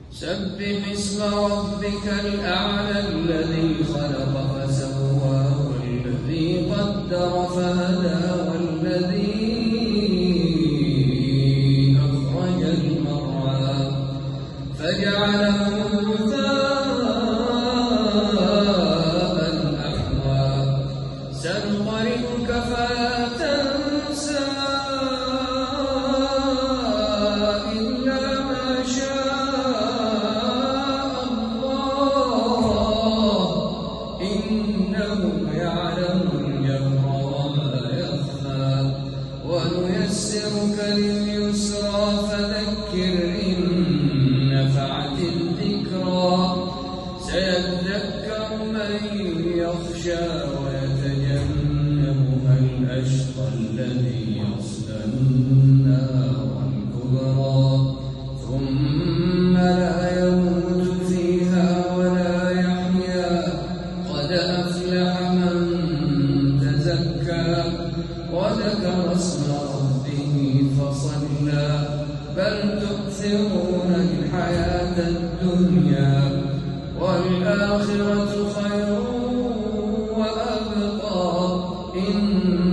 سبح اسم ربك الأعلى الذي خلق فسوى والذي قدر فهدى والذي أخرج المرعى فجعله غثاء أحوى سنقرئك فلا تنسى إلا ما شاء الله إنه يعلم الجهر وما يخفى ونيسرك لليسرى فذكر إن نفعت الذكرى سيذكر من يخشى ويتجنبها الأشقى الذي يصلى النار الكبرى ثم لا يموت فيها ولا يحيا قد أفلح من تزكى وذكر اسم ربه فصلى بل تؤثرون الحياة الدنيا والآخرة خير وأبقى